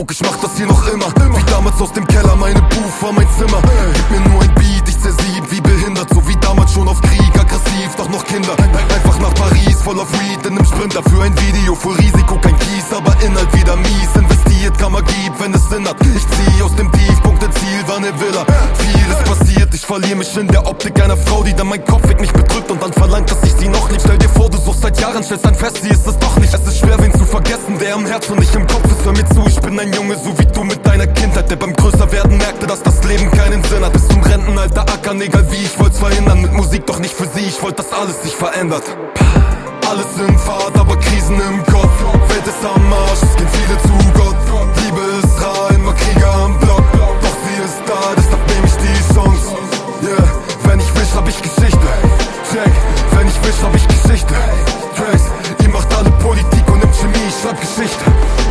Druck, ich mach das hier noch immer. Wie damals aus dem Keller, meine Booth war mein Zimmer. Gib mir nur ein Beat, ich zersieb wie behindert. So wie damals schon auf Krieg, aggressiv, doch noch Kinder. Einfach nach Paris, voll auf Weed in nem Sprinter. Für ein Video, voll Risiko, kein Kies, aber Inhalt wieder mies. Investiert, Kammer gibt, wenn es Sinn hat. Ich zieh aus dem Tiefpunkt, ein Ziel war ne Villa. Vieles passiert, ich verliere mich in der Optik einer Frau, die dann mein Kopfweg mich bedrückt und dann verlangt, dass ich sie noch lieb. Stell dir vor, du suchst seit Jahren, stellst dann fest, sie ist es doch nicht. Es ist schwer, wen zu vergessen, der im Herz und nicht im Kopf ist. Hör mir zu, ich bin ein Junge, so wie du mit deiner Kindheit, der beim Größerwerden merkte, dass das Leben keinen Sinn hat. Bis zum Rentenalter ackern, egal wie, ich wollt's verhindern. Mit Musik doch nicht für sie, ich wollt, dass alles sich verändert. Alles in Fahrt, aber Krisen im Kopf. Welt ist am Arsch, es gehen viele zu Gott. Liebe ist rar, immer Krieger am Block. Doch sie ist da, deshalb nehm ich die Chance. Yeah, wenn ich wisch, hab ich Geschichte. Check, wenn ich wisch, hab ich Geschichte. Tracks, ihr macht alle Politik und nimmt Chemie, ich schreib Geschichte.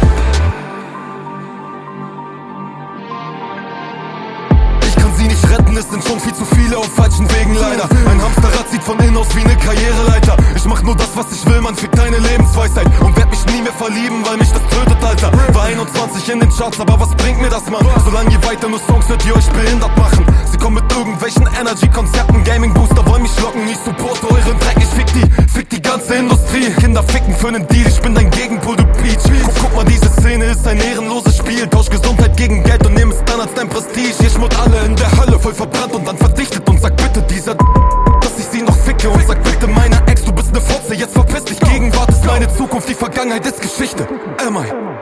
Nicht retten, es sind schon viel zu viele auf falschen Wegen leider. Ein Hamsterrad sieht von innen aus wie ne Karriereleiter. Ich mach nur das, was ich will, man fickt deine Lebensweisheit und werd mich nie mehr verlieben, weil mich das tötet, Alter. War 21 in den Charts, aber was bringt mir das, Mann? Solange ihr weiter nur Songs hört, die euch behindert machen. Sie kommen mit irgendwelchen Energy-Konzepten, Gaming-Booster wollen mich locken. Ich supporte euren Dreck, ich fick die ganze Industrie. Kinder ficken für nen Deal, ich bin dein Gegenpol, du Peach. Guck mal, diese Szene ist ein ehrenloses Spiel. Tausch Gesundheit gegen Geld und nimm es dann als dein Prestige. Ihr schmort alle in der Hölle, voll verbrannt und dann verdichtet. Und sag bitte dieser dass ich sie noch ficke. Und sag bitte meiner Ex, du bist ne Fotze, jetzt verpiss dich. Gegenwart ist meine Zukunft, die Vergangenheit ist Geschichte. Am I?